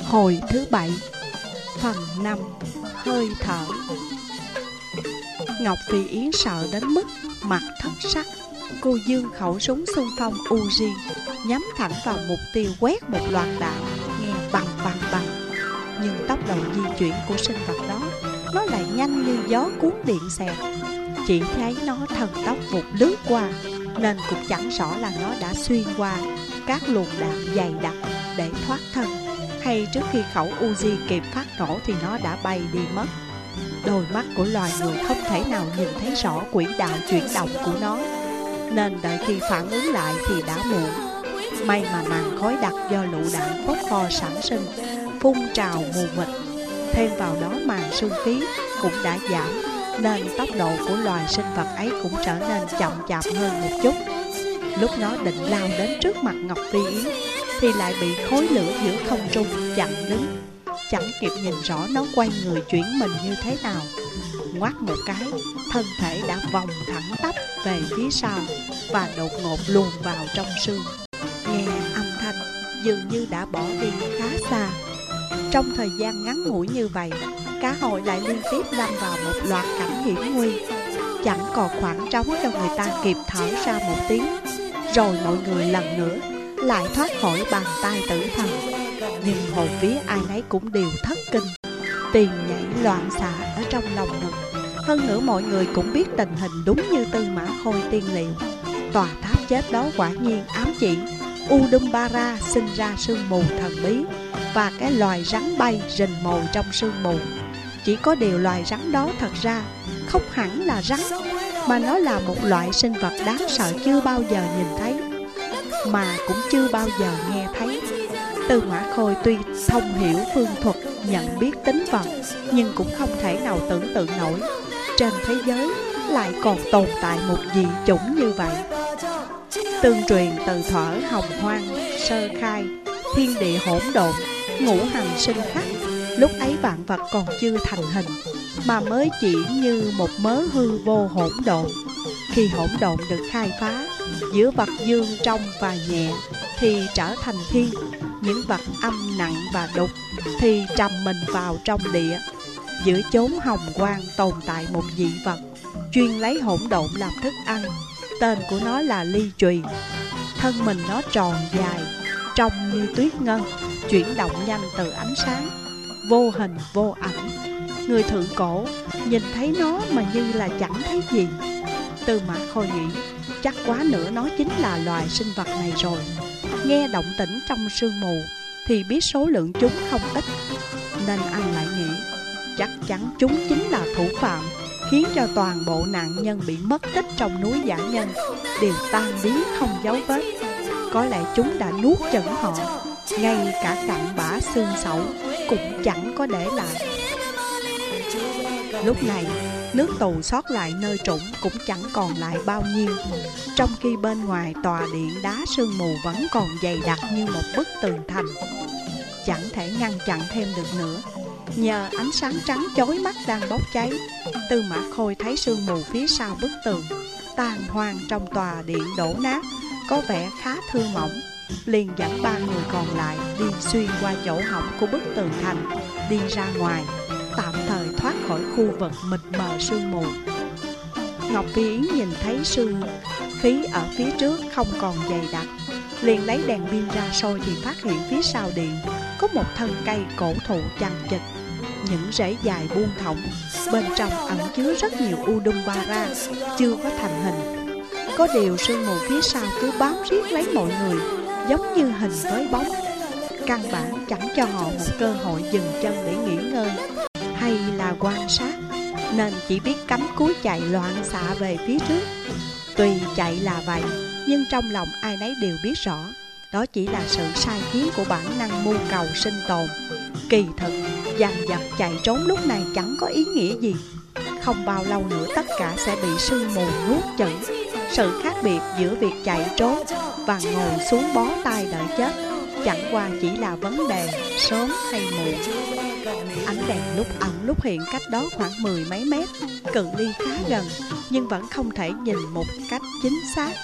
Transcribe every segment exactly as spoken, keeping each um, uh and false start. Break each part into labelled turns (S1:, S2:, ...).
S1: Hồi thứ bảy, phần năm, hơi thở. Ngọc Phi Yến sợ đến mức mặt thất sắc. Cô giương khẩu súng xung phong Uzi, nhắm thẳng vào mục tiêu quét một loạt đạn, nghe bằng bằng bằng. Nhưng tốc độ di chuyển của sinh vật đó, nó lại nhanh như gió cuốn điện xẹt. Chỉ thấy nó thần tốc vụt lướt qua, nên cũng chẳng rõ là nó đã xuyên qua các luồng đạn dày đặc để thoát thân, hay trước khi khẩu Uzi kịp phát nổ thì nó đã bay đi mất. Đôi mắt của loài người không thể nào nhìn thấy rõ quỹ đạo chuyển động của nó, nên đợi khi phản ứng lại thì đã muộn. May mà màn khói đặc do lựu đạn phốt pho sản sinh phun trào mù mịt, thêm vào đó màn sương khí cũng đã giảm, nên tốc độ của loài sinh vật ấy cũng trở nên chậm chạp hơn một chút. Lúc nó định lao đến trước mặt Ngọc Phi Yến thì lại bị khối lửa giữa không trung chặn đứng. Chẳng kịp nhìn rõ nó quay người chuyển mình như thế nào, ngoắt một cái, thân thể đã vòng thẳng tắp về phía sau và đột ngột luồn vào trong sương. Nghe âm thanh dường như đã bỏ đi khá xa. Trong thời gian ngắn ngủi như vậy, cá hồi lại liên tiếp lâm vào một loạt cảnh hiểm nguy. Chẳng còn khoảng trống cho người ta kịp thở ra một tiếng, rồi mọi người lần nữa lại thoát khỏi bàn tay tử thần. Nhưng hồn vía ai nấy cũng đều thất kinh, tìm nhảy loạn xạ ở trong lòng ngực. Hơn nữa mọi người cũng biết tình hình đúng như Tư Mã Khôi tiên liệu. Tòa tháp chết đó quả nhiên ám chỉ Udumbara sinh ra sương mù thần bí, và cái loài rắn bay rình mồi trong sương mù. Chỉ có điều loài rắn đó thật ra không hẳn là rắn, mà nó là một loại sinh vật đáng sợ chưa bao giờ nhìn thấy, mà cũng chưa bao giờ nghe thấy. Tư Mã Khôi tuy thông hiểu phương thuật nhận biết tính vật, nhưng cũng không thể nào tưởng tượng nổi trên thế giới lại còn tồn tại một dị chủng như vậy. Tương truyền từ thuở hồng hoang sơ khai, thiên địa hỗn độn, ngũ hành sinh khắc. Lúc ấy vạn vật còn chưa thành hình, mà mới chỉ như một mớ hư vô hỗn độn. Khi hỗn độn được khai phá, giữa vật dương trong và nhẹ thì trở thành thiên, những vật âm nặng và đục thì trầm mình vào trong địa. Giữa chốn hồng quang tồn tại một dị vật chuyên lấy hỗn độn làm thức ăn. Tên của nó là Ly Chùy. Thân mình nó tròn dài, trông như tuyết ngân, chuyển động nhanh từ ánh sáng, vô hình vô ảnh. Người thượng cổ nhìn thấy nó mà như là chẳng thấy gì. Tư Mã Khôi nghĩ chắc quá nữa nó chính là loài sinh vật này rồi. Nghe động tĩnh trong sương mù thì biết số lượng chúng không ít, nên anh lại nghĩ chắc chắn chúng chính là thủ phạm khiến cho toàn bộ nạn nhân bị mất tích trong núi Dã Nhân đều tan biến không dấu vết. Có lẽ chúng đã nuốt chửng họ, ngay cả cặn bã xương sẩu cũng chẳng có để lại. Lúc này, nước tù sót lại nơi trũng cũng chẳng còn lại bao nhiêu, trong khi bên ngoài tòa điện đá sương mù vẫn còn dày đặc như một bức tường thành, chẳng thể ngăn chặn thêm được nữa. Nhờ ánh sáng trắng chói mắt đang bốc cháy, Tư Mã Khôi thấy sương mù phía sau bức tường tàn hoang trong tòa điện đổ nát có vẻ khá thưa mỏng, liền dẫn ba người còn lại đi xuyên qua chỗ hổng của bức tường thành, đi ra ngoài, tạm thời thoát khỏi khu vực mịt mờ sương mù. Ngọc Phi Yến nhìn thấy sương khí ở phía trước không còn dày đặc, liền lấy đèn pin ra soi thì phát hiện phía sau điện có một thân cây cổ thụ chằng chịt, những rễ dài buông thõng, bên trong ẩn chứa rất nhiều Udumbara chưa có thành hình. Có điều sương mù phía sau cứ bám riết lấy mọi người, giống như hình với bóng, căn bản chẳng cho họ một cơ hội dừng chân để nghỉ ngơi hay là quan sát, nên chỉ biết cắm cúi chạy loạn xạ về phía trước. Tuy chạy là vậy, nhưng trong lòng ai nấy đều biết rõ đó chỉ là sự sai khiến của bản năng mưu cầu sinh tồn. Kỳ thực, dằn vặt chạy trốn lúc này chẳng có ý nghĩa gì. Không bao lâu nữa tất cả sẽ bị sương mù nuốt chửng. Sự khác biệt giữa việc chạy trốn và ngồi xuống bó tay đợi chết chẳng qua chỉ là vấn đề sớm hay muộn. Ánh đèn lúc ẩn lúc hiện cách đó khoảng mười mấy mét, cự ly khá gần, nhưng vẫn không thể nhìn một cách chính xác.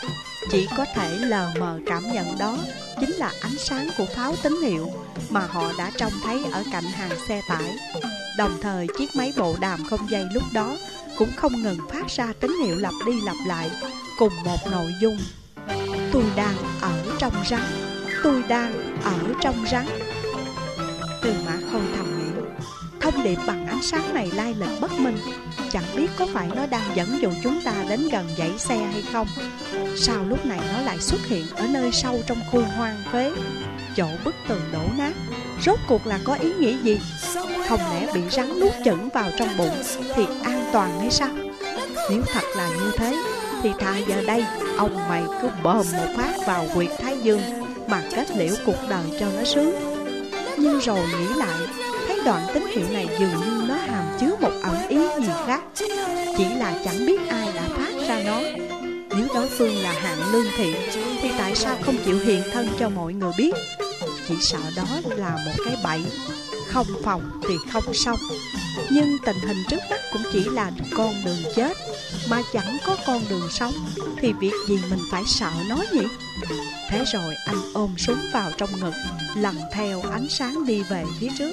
S1: chỉ có thể lờ mờ cảm nhận đó chính là ánh sáng của pháo tín hiệu mà họ đã trông thấy ở cạnh hàng xe tải. Đồng thời chiếc máy bộ đàm không dây lúc đó cũng không ngừng phát ra tín hiệu lặp đi lặp lại cùng một nội dung: tôi đang ở trong rắn, tôi đang ở trong rắn. Tư Mã Khôi thầm nghĩ, thông điệp bằng ánh sáng này lai lịch bất minh, chẳng biết có phải nó đang dẫn dụ chúng ta đến gần dãy xe hay không. Sao lúc này nó lại xuất hiện ở nơi sâu trong khu hoang phế, chỗ bức tường đổ nát? Rốt cuộc là có ý nghĩa gì? Không lẽ bị rắn nuốt chửng vào trong bụng thì an toàn hay sao? Nếu thật là như thế thì thà giờ đây ông mày cứ bơm một phát vào huyệt thái dương mà kết liễu cuộc đời cho nó sướng. Nhưng rồi nghĩ lại, thấy đoạn tín hiệu này dường như nó hàm chứa một ẩn ý gì khác, chỉ là chẳng biết ai đã phát ra nó. Nếu đối phương là hạng lương thiện thì tại sao không chịu hiện thân cho mọi người biết? Chỉ sợ đó là một cái bẫy, không phòng thì không xong. Nhưng tình hình trước mắt cũng chỉ là con đường chết, mà chẳng có con đường sống, thì việc gì mình phải sợ nó nhỉ? Thế rồi anh ôm súng vào trong ngực, lần theo ánh sáng đi về phía trước.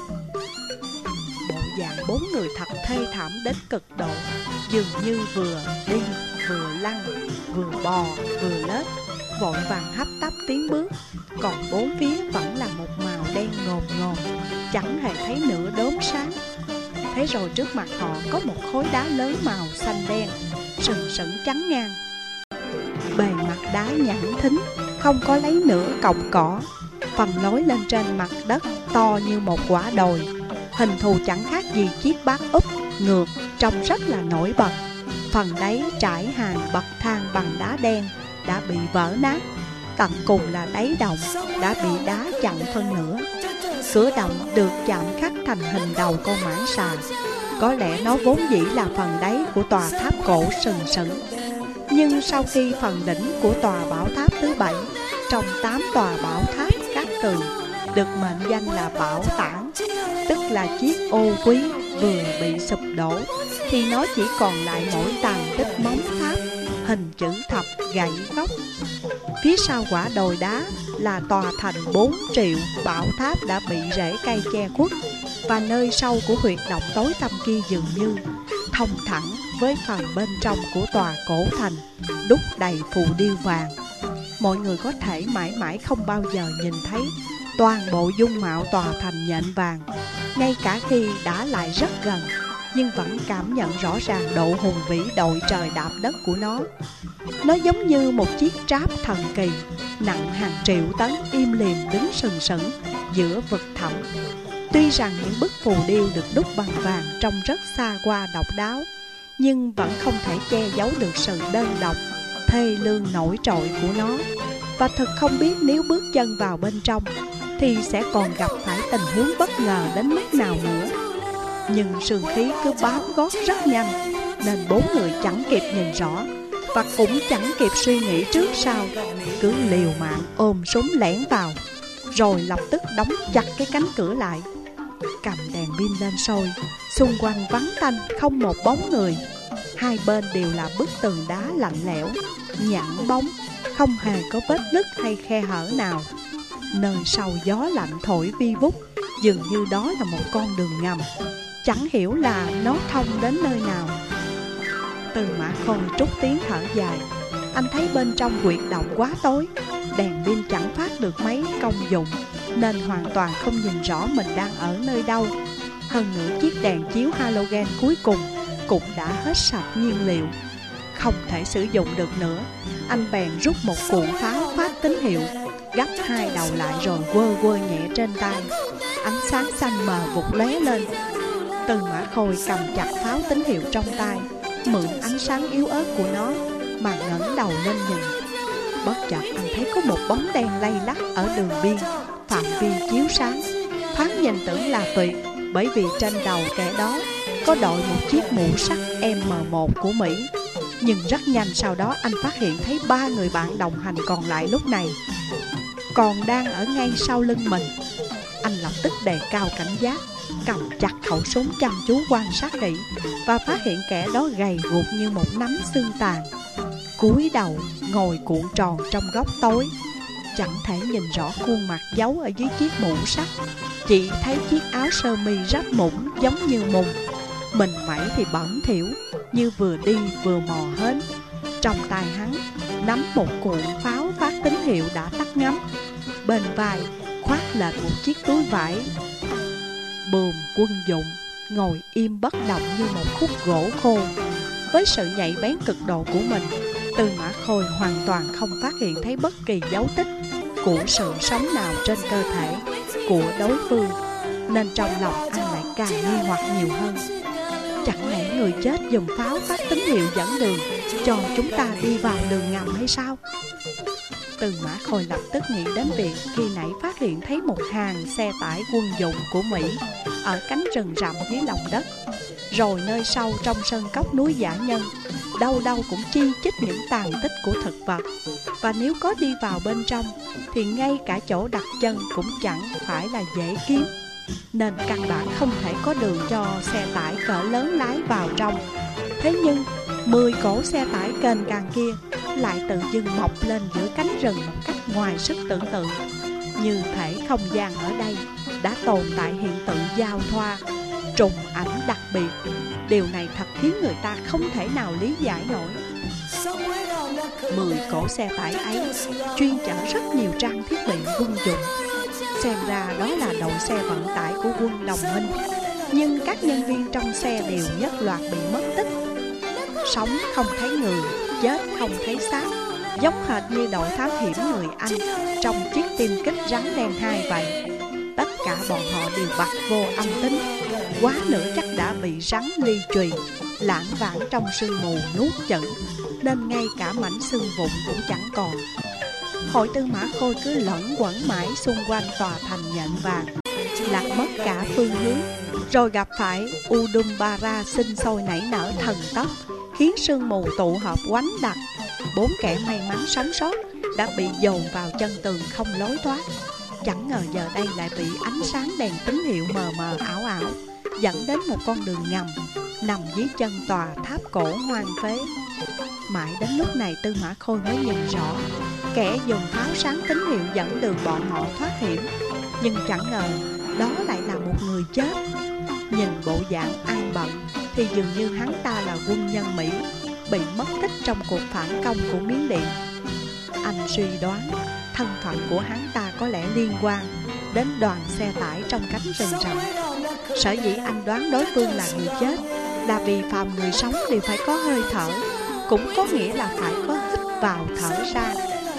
S1: Bộ dạng bốn người thật thê thảm đến cực độ, dường như vừa đi, vừa lăn, vừa bò, vừa lết, vội vàng hấp tấp tiến bước. Còn bốn phía vẫn là một màu đen ngồn ngồn, chẳng hề thấy nửa đốm sáng. Thế rồi trước mặt họ có một khối đá lớn màu xanh đen, sừng sững chắn ngang. Bề mặt đá nhẵn thính, không có lấy nửa cọng cỏ. Phần lối lên trên mặt đất to như một quả đồi, hình thù chẳng khác gì chiếc bát úp ngược, trông rất là nổi bật. Phần đáy trải hàng bậc thang bằng đá đen đã bị vỡ nát, tận cùng là đáy động đã bị đá chặn phân nửa. Cửa động được chạm khắc thành hình đầu con mãng xà. Có lẽ nó vốn dĩ là phần đáy của tòa tháp cổ sừng sững. Nhưng sau khi phần đỉnh của tòa bảo tháp thứ bảy trong tám tòa bảo tháp Cát Tường được mệnh danh là Bảo Tản, tức là chiếc ô quý vừa bị sụp đổ, thì nó chỉ còn lại mỗi tàn tích móng tháp hình chữ thập gãy góc. Phía sau quả đồi đá là tòa thành bốn triệu bảo tháp đã bị rễ cây che khuất, và nơi sâu của huyệt động tối tăm kia dường như thông thẳng với phần bên trong của tòa cổ thành đúc đầy phù điêu vàng. Mọi người có thể mãi mãi không bao giờ nhìn thấy toàn bộ dung mạo tòa thành nhện vàng, ngay cả khi đã lại rất gần, nhưng vẫn cảm nhận rõ ràng độ hùng vĩ đội trời đạp đất của nó. Nó giống như một chiếc tráp thần kỳ, nặng hàng triệu tấn im lìm đứng sừng sững giữa vực thẳm. Tuy rằng những bức phù điêu được đúc bằng vàng trông rất xa hoa độc đáo, nhưng vẫn không thể che giấu được sự đơn độc, thê lương nổi trội của nó. Và thật không biết nếu bước chân vào bên trong thì sẽ còn gặp phải tình huống bất ngờ đến mức nào nữa. Nhưng sương khí cứ bám gót rất nhanh, nên bốn người chẳng kịp nhìn rõ, và cũng chẳng kịp suy nghĩ trước sau, cứ liều mạng ôm súng lẻn vào, rồi lập tức đóng chặt cái cánh cửa lại. Cầm đèn pin lên soi, xung quanh vắng tanh không một bóng người. Hai bên đều là bức tường đá lạnh lẽo, nhẵn bóng, không hề có vết nứt hay khe hở nào. Nơi sau gió lạnh thổi vi vút, dường như đó là một con đường ngầm, chẳng hiểu là nó thông đến nơi nào. Tư Mã Khôi trút tiếng thở dài. Anh thấy bên trong huyệt động quá tối, đèn pin chẳng phát được mấy công dụng, nên hoàn toàn không nhìn rõ mình đang ở nơi đâu. Hơn nữa chiếc đèn chiếu halogen cuối cùng cũng đã hết sạch nhiên liệu, không thể sử dụng được nữa. Anh bèn rút một cuộn pháo phát tín hiệu, gấp hai đầu lại rồi quơ quơ nhẹ trên tay. Ánh sáng xanh mờ vụt lóe lên. Tư Mã Khôi cầm chặt pháo tín hiệu trong tay, mượn ánh sáng yếu ớt của nó mà ngẩng đầu lên nhìn. Bất chợt anh thấy có một bóng đen lay lắc ở đường biên, phạm vi chiếu sáng. Thoáng nhìn tưởng là Tuyệt, bởi vì trên đầu kẻ đó có đội một chiếc mũ sắt M một của Mỹ. Nhưng rất nhanh sau đó anh phát hiện thấy ba người bạn đồng hành còn lại lúc này còn đang ở ngay sau lưng mình. Anh lập tức đề cao cảnh giác, cầm chặt khẩu súng chăm chú quan sát kỹ, và phát hiện kẻ đó gầy guộc như một nắm xương tàn. cúi đầu ngồi cuộn tròn trong góc tối, chẳng thể nhìn rõ khuôn mặt giấu ở dưới chiếc mũ sắt. Chỉ thấy chiếc áo sơ mi rách mũng giống như mùng, mình mẩy thì bẩn thỉu như vừa đi vừa mò hến. Trong tay hắn nắm một cuộn pháo phát tín hiệu đã tắt ngấm, bên vai khoác lên một chiếc túi vải buồm quân dụng, ngồi im bất động như một khúc gỗ khô. Với sự nhạy bén cực độ của mình, Tư Mã Khôi hoàn toàn không phát hiện thấy bất kỳ dấu tích của sự sống nào trên cơ thể của đối phương, nên trong lòng anh lại càng nghi hoặc nhiều hơn. Chẳng lẽ người chết dùng pháo phát tín hiệu dẫn đường cho chúng ta đi vào đường ngầm hay sao? Tư Mã Khôi lập tức nghĩ đến việc khi nãy phát hiện thấy một hàng xe tải quân dụng của Mỹ ở cánh rừng rậm dưới lòng đất, rồi nơi sâu trong sân cốc núi Dã Nhân, đâu đâu cũng chi chít những tàn tích của thực vật. Và nếu có đi vào bên trong thì ngay cả chỗ đặt chân cũng chẳng phải là dễ kiếm, nên căn bản không thể có đường cho xe tải cỡ lớn lái vào trong. Thế nhưng mười cỗ xe tải kềnh càng kia lại tự dưng mọc lên giữa cánh rừng một cách ngoài sức tưởng tượng, như thể không gian ở đây đã tồn tại hiện tượng giao thoa, trùng ảnh đặc biệt. Điều này thật khiến người ta không thể nào lý giải nổi. Mười cỗ xe tải ấy chuyên chở rất nhiều trang thiết bị quân dụng, xem ra đó là đội xe vận tải của quân Đồng Minh. Nhưng các nhân viên trong xe đều nhất loạt bị mất tích, sống không thấy người, chết không thấy xác, giống hệt như đội thám hiểm người Anh trong chiếc tiêm kích rắn đen hai vậy. Tất cả bọn họ đều bặt vô âm tính, quá nữa chắc đã bị rắn ly chùy, lãng vãng trong sương mù nuốt chửng, nên ngay cả mảnh xương vụn cũng chẳng còn. Hội Tư Mã Khôi cứ lẫn quẩn mãi xung quanh tòa thành nhện vàng, lạc mất cả phương hướng, rồi gặp phải Udambara sinh sôi nảy nở thần tốc, khiến sương mù tụ hợp quánh đặc. Bốn kẻ may mắn sống sót đã bị dồn vào chân tường không lối thoát. Chẳng ngờ giờ đây lại bị ánh sáng đèn tín hiệu mờ mờ ảo ảo dẫn đến một con đường ngầm nằm dưới chân tòa tháp cổ hoang phế. Mãi đến lúc này Tư Mã Khôi mới nhìn rõ, kẻ dùng pháo sáng tín hiệu dẫn đường bọn họ thoát hiểm, nhưng chẳng ngờ đó lại là một người chết. Nhìn bộ dạng ăn bận thì dường như hắn ta là quân nhân Mỹ bị mất tích trong cuộc phản công của Miến Điện. Anh suy đoán thân phận của hắn ta có lẽ liên quan đến đoàn xe tải trong cánh rừng rậm. Sở dĩ anh đoán đối phương là người chết là vì phàm người sống đều phải có hơi thở, cũng có nghĩa là phải có hít vào thở ra.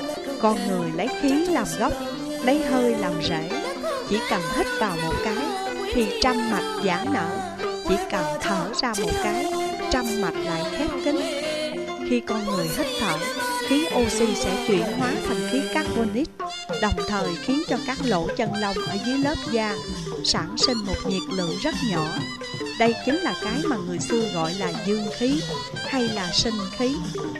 S1: Con người lấy khí làm gốc, lấy hơi làm rễ. Chỉ cần hít vào một cái thì trăm mạch giãn nở, chỉ cần thở ra một cái, trăm mạch lại khép kín. Khi con người hít thở, khí oxy sẽ chuyển hóa thành khí carbonic, đồng thời khiến cho các lỗ chân lông ở dưới lớp da sản sinh một nhiệt lượng rất nhỏ. Đây chính là cái mà người xưa gọi là dương khí hay là sinh khí.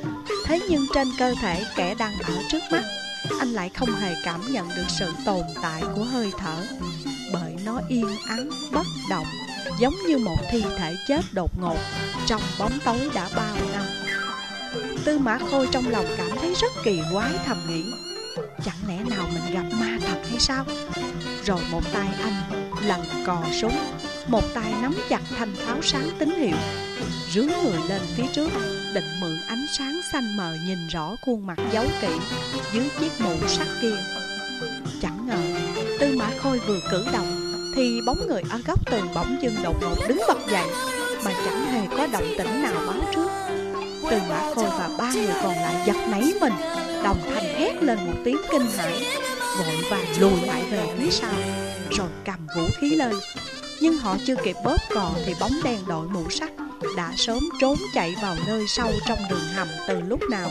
S1: Thế nhưng trên cơ thể kẻ đang ở trước mắt, anh lại không hề cảm nhận được sự tồn tại của hơi thở, bởi nó yên ắng bất động, giống như một thi thể chết đột ngột trong bóng tối đã bao năm. Tư Mã Khôi trong lòng cảm thấy rất kỳ quái, thầm nghĩ, chẳng lẽ nào mình gặp ma thật hay sao? Rồi một tay anh lần cò súng, một tay nắm chặt thanh pháo sáng tín hiệu, rướn người lên phía trước, định mượn ánh sáng xanh mờ nhìn rõ khuôn mặt giấu kỹ dưới chiếc mũ sắt kia. Chẳng ngờ Tư Mã Khôi vừa cử động thì bóng người ở góc tường bỗng dưng đột ngột đứng bật dậy, mà chẳng hề có động tĩnh nào báo trước. Tư Mã Khôi và ba người còn lại giật nảy mình, đồng thanh hét lên một tiếng kinh hãi, vội vàng lùi lại về phía sau, rồi cầm vũ khí lên. Nhưng họ chưa kịp bóp cò thì bóng đen đội mũ sắt đã sớm trốn chạy vào nơi sâu trong đường hầm từ lúc nào.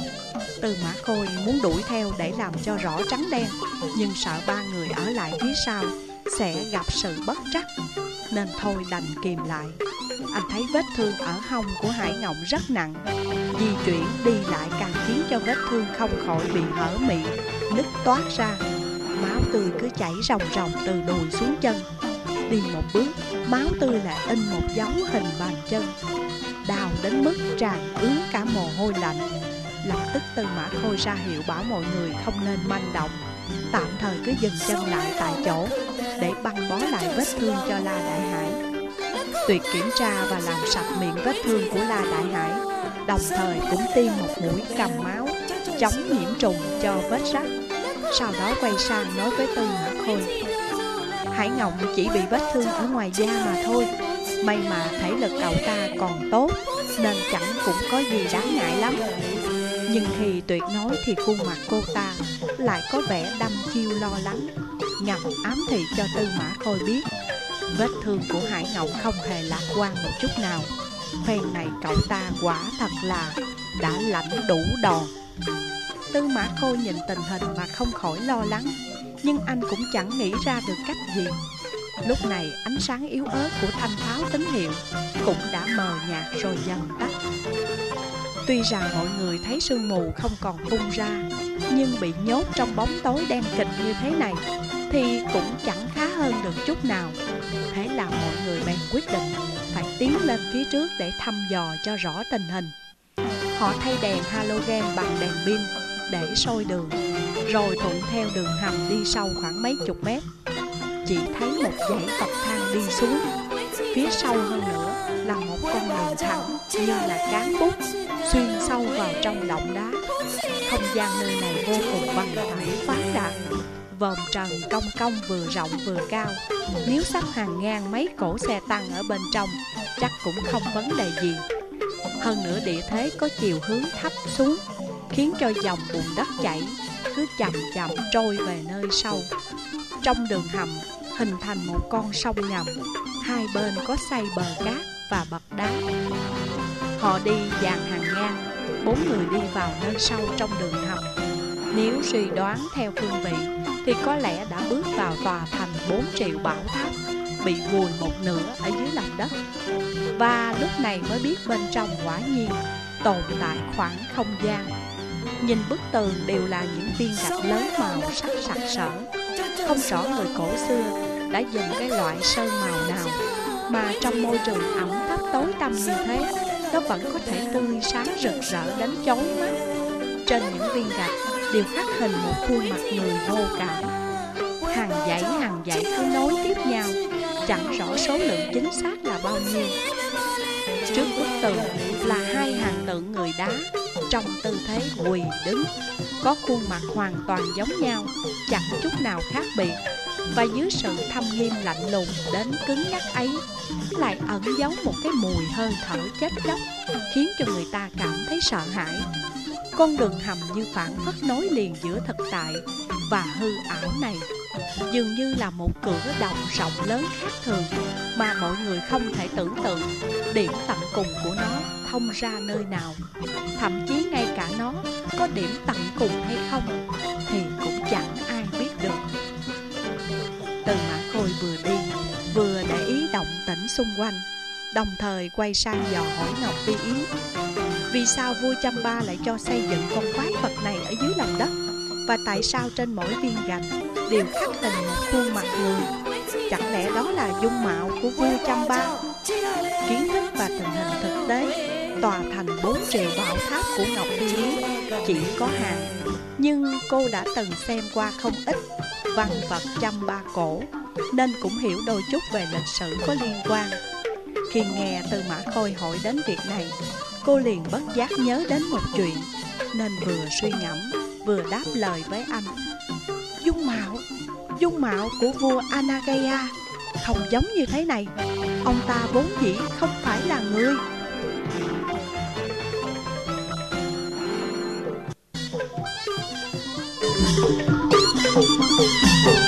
S1: Tư Mã Khôi muốn đuổi theo để làm cho rõ trắng đen, nhưng sợ ba người ở lại phía sau sẽ gặp sự bất trắc, nên thôi đành kìm lại. Anh thấy vết thương ở hông của Hải Ngộng rất nặng, di chuyển đi lại càng khiến cho vết thương không khỏi bị hở miệng, nứt toát ra. Máu tươi cứ chảy ròng ròng từ đùi xuống chân. Đi một bước, máu tươi lại in một dấu hình bàn chân, đau đến mức tràn ướt cả mồ hôi lạnh. Lập tức Tư Mã Khôi ra hiệu bảo mọi người không nên manh động, tạm thời cứ dừng chân lại tại chỗ để băng bó lại vết thương cho La Đại Hải. Tuyệt kiểm tra và làm sạch miệng vết thương của La Đại Hải, đồng thời cũng tiêm một mũi cầm máu chống nhiễm trùng cho vết rách. Sau đó quay sang nói với Tư Mã Khôi: Hải Ngộng chỉ bị vết thương ở ngoài da mà thôi, may mà thể lực cậu ta còn tốt nên chẳng cũng có gì đáng ngại lắm. Nhưng khi Tuyệt nói thì khuôn mặt cô ta lại có vẻ đăm chiêu lo lắng, ngầm ám thị cho Tư Mã Khôi biết vết thương của Hải Ngộng không hề lạc quan một chút nào. Phen này cậu ta quả thật là đã lãnh đủ đòn. Tư Mã Khôi nhìn tình hình mà không khỏi lo lắng, nhưng anh cũng chẳng nghĩ ra được cách gì. Lúc này ánh sáng yếu ớt của thanh tháo tín hiệu cũng đã mờ nhạt rồi dần tắt. Tuy rằng mọi người thấy sương mù không còn phun ra, nhưng bị nhốt trong bóng tối đen kịt như thế này thì cũng chẳng khá hơn được chút nào. Thế là mọi người bèn quyết định phải tiến lên phía trước để thăm dò cho rõ tình hình. Họ thay đèn halogen bằng đèn pin để soi đường, rồi thuận theo đường hầm đi sâu khoảng mấy chục mét. Chỉ thấy một dãy bậc thang đi xuống, phía sau hơn nữa là một con đường thẳng như là cán bút xuyên sâu vào trong động đá. Không gian nơi này vô cùng bằng phẳng khoáng đạt, vòm trần cong cong vừa rộng vừa cao. Nếu sắp hàng ngang mấy cỗ xe tăng ở bên trong chắc cũng không vấn đề gì. Hơn nữa địa thế có chiều hướng thấp xuống, khiến cho dòng bùn đất chảy cứ chậm chậm trôi về nơi sâu. Trong đường hầm hình thành một con sông ngầm, hai bên có xây bờ cát và bậc đá. Họ đi dàn hàng ngang, bốn người đi vào nơi sâu trong đường hầm. Nếu suy đoán theo phương vị thì có lẽ đã bước vào tòa thành bốn triệu bảo tháp, bị vùi một nửa ở dưới lòng đất. Và lúc này mới biết bên trong quả nhiên tồn tại khoảng không gian. Nhìn bức tường đều là những viên gạch lớn màu sắc sặc sỡ. Không rõ người cổ xưa đã dùng cái loại sơn màu nào mà trong môi trường ẩm thấp tối tăm như thế, nó vẫn có thể tươi sáng rực rỡ đến chói mắt. Trên những viên gạch đều khắc hình một khuôn mặt người vô cảm. Hàng dãy hàng dãy cứ nối tiếp nhau, chẳng rõ số lượng chính xác là bao nhiêu. Trước bức tường là hai hàng tượng người đá trong tư thế quỳ đứng, có khuôn mặt hoàn toàn giống nhau, chẳng chút nào khác biệt. Và dưới sự thâm nghiêm lạnh lùng đến cứng nhắc ấy, lại ẩn giấu một cái mùi hơi thở chết chóc, khiến cho người ta cảm thấy sợ hãi. Con đường hầm như phảng phất nối liền giữa thực tại và hư ảo này, dường như là một cửa động rộng lớn khác thường mà mọi người không thể tưởng tượng điểm tận cùng của nó thông ra nơi nào. Thậm chí ngay cả nó có điểm tận cùng hay không thì cũng chẳng ai biết được. Tư Mã Khôi vừa đi vừa để ý động tĩnh xung quanh, đồng thời quay sang dò hỏi Ngọc Phi Yến: vì sao vua Chăm-ba lại cho xây dựng con quái vật này ở dưới lòng đất? Và tại sao trên mỗi viên gạch đều khắc hình một khuôn mặt người? Chẳng lẽ đó là dung mạo của vua Chăm-ba? Kiến thức và tình hình thực tế, tòa thành bốn triệu bảo tháp của Ngọc Phi Yến chỉ có hạn, nhưng cô đã từng xem qua không ít văn vật Chăm-ba cổ, nên cũng hiểu đôi chút về lịch sử có liên quan. Khi nghe Tư Mã Khôi hỏi đến việc này, cô liền bất giác nhớ đến một chuyện, nên vừa suy ngẫm vừa đáp lời với anh: Dung mạo, dung mạo của vua Anagaya không giống như thế này. Ông ta vốn dĩ không phải là người.
S2: Thank you.